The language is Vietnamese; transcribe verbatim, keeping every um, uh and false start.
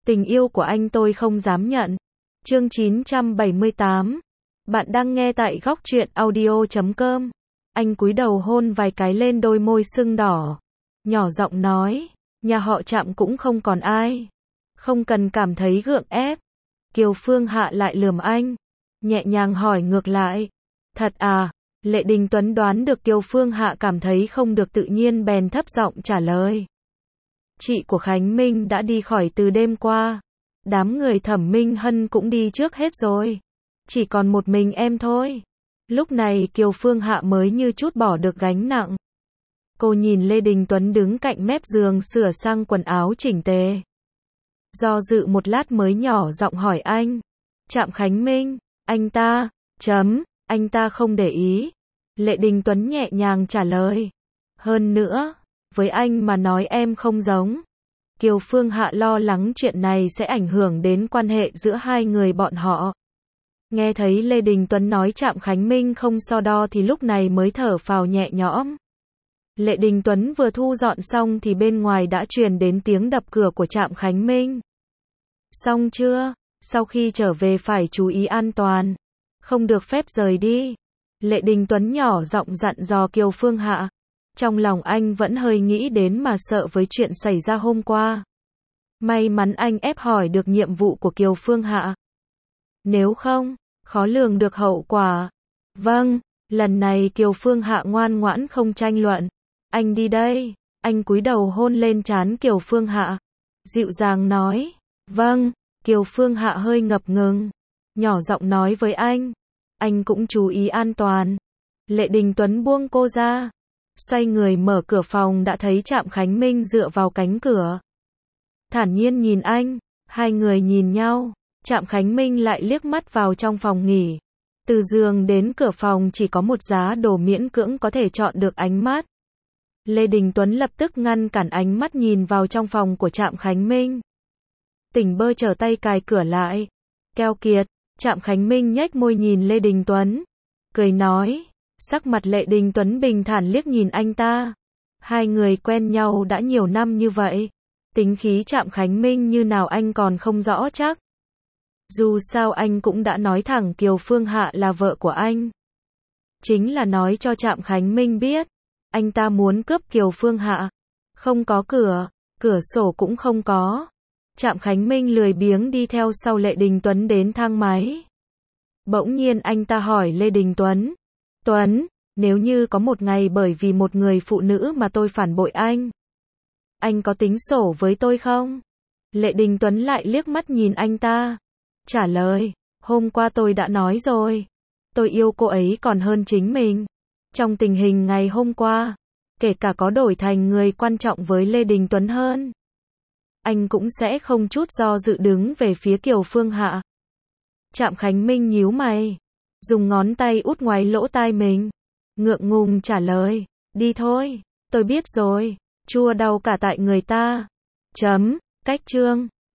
Tình yêu của anh tôi không dám nhận. Chương chín trăm bảy mươi tám. Bạn đang nghe tại góc truyện audio chấm com. Anh cúi đầu hôn vài cái lên đôi môi sưng đỏ. Nhỏ giọng nói, nhà họ Trạm cũng không còn ai. Không cần cảm thấy gượng ép. Kiều Phương Hạ lại lườm anh. Nhẹ nhàng hỏi ngược lại. Thật à? Lệ Đình Tuấn đoán được Kiều Phương Hạ cảm thấy không được tự nhiên bèn thấp giọng trả lời. Chị của Khánh Minh đã đi khỏi từ đêm qua. Đám người Thẩm Minh Hân cũng đi trước hết rồi. Chỉ còn một mình em thôi. Lúc này Kiều Phương Hạ mới như chút bỏ được gánh nặng. Cô nhìn Lê Đình Tuấn đứng cạnh mép giường sửa sang quần áo chỉnh tề. Do dự một lát mới nhỏ giọng hỏi anh. Trạm Khánh Minh, anh ta, chấm, anh ta không để ý. Lệ Đình Tuấn nhẹ nhàng trả lời. Hơn nữa, với anh mà nói em không giống. Kiều Phương Hạ lo lắng chuyện này sẽ ảnh hưởng đến quan hệ giữa hai người bọn họ. Nghe thấy Lê Đình Tuấn nói Trạm Khánh Minh không so đo thì lúc này mới thở phào nhẹ nhõm. Lệ Đình Tuấn vừa thu dọn xong thì bên ngoài đã truyền đến tiếng đập cửa của Trạm Khánh Minh. Xong chưa? Sau khi trở về phải chú ý an toàn. Không được phép rời đi. Lệ Đình Tuấn nhỏ giọng dặn dò Kiều Phương Hạ. Trong lòng anh vẫn hơi nghĩ đến mà sợ với chuyện xảy ra hôm qua. May mắn anh ép hỏi được nhiệm vụ của Kiều Phương Hạ. Nếu không, khó lường được hậu quả. Vâng, lần này Kiều Phương Hạ ngoan ngoãn không tranh luận. Anh đi đây. Anh cúi đầu hôn lên trán Kiều Phương Hạ. Dịu dàng nói. Vâng, Kiều Phương Hạ hơi ngập ngừng. Nhỏ giọng nói với anh. Anh cũng chú ý an toàn. Lệ Đình Tuấn buông cô ra. Xoay người mở cửa phòng đã thấy Trạm Khánh Minh dựa vào cánh cửa. Thản nhiên nhìn anh. Hai người nhìn nhau. Trạm Khánh Minh lại liếc mắt vào trong phòng nghỉ. Từ giường đến cửa phòng chỉ có một giá đồ miễn cưỡng có thể chọn được ánh mắt. Lê Đình Tuấn lập tức ngăn cản ánh mắt nhìn vào trong phòng của Trạm Khánh Minh. Tỉnh bơ trở tay cài cửa lại. Keo kiệt. Trạm Khánh Minh nhếch môi nhìn Lê Đình Tuấn. Cười nói. Sắc mặt Lệ Đình Tuấn bình thản liếc nhìn anh ta. Hai người quen nhau đã nhiều năm như vậy. Tính khí Trạm Khánh Minh như nào anh còn không rõ chắc. Dù sao anh cũng đã nói thẳng Kiều Phương Hạ là vợ của anh. Chính là nói cho Trạm Khánh Minh biết. Anh ta muốn cướp Kiều Phương Hạ. Không có cửa. Cửa sổ cũng không có. Trạm Khánh Minh lười biếng đi theo sau Lệ Đình Tuấn đến thang máy. Bỗng nhiên anh ta hỏi Lê Đình Tuấn. Tuấn, nếu như có một ngày bởi vì một người phụ nữ mà tôi phản bội anh. Anh có tính sổ với tôi không? Lệ Đình Tuấn lại liếc mắt nhìn anh ta. Trả lời, hôm qua tôi đã nói rồi. Tôi yêu cô ấy còn hơn chính mình. Trong tình hình ngày hôm qua, kể cả có đổi thành người quan trọng với Lê Đình Tuấn hơn. Anh cũng sẽ không chút do dự đứng về phía Kiều Phương Hạ. Trạm Khánh Minh nhíu mày. Dùng ngón tay út ngoài lỗ tai mình. Ngượng ngùng trả lời. Đi thôi. Tôi biết rồi. Chua đau cả tại người ta. Chấm. Cách chương.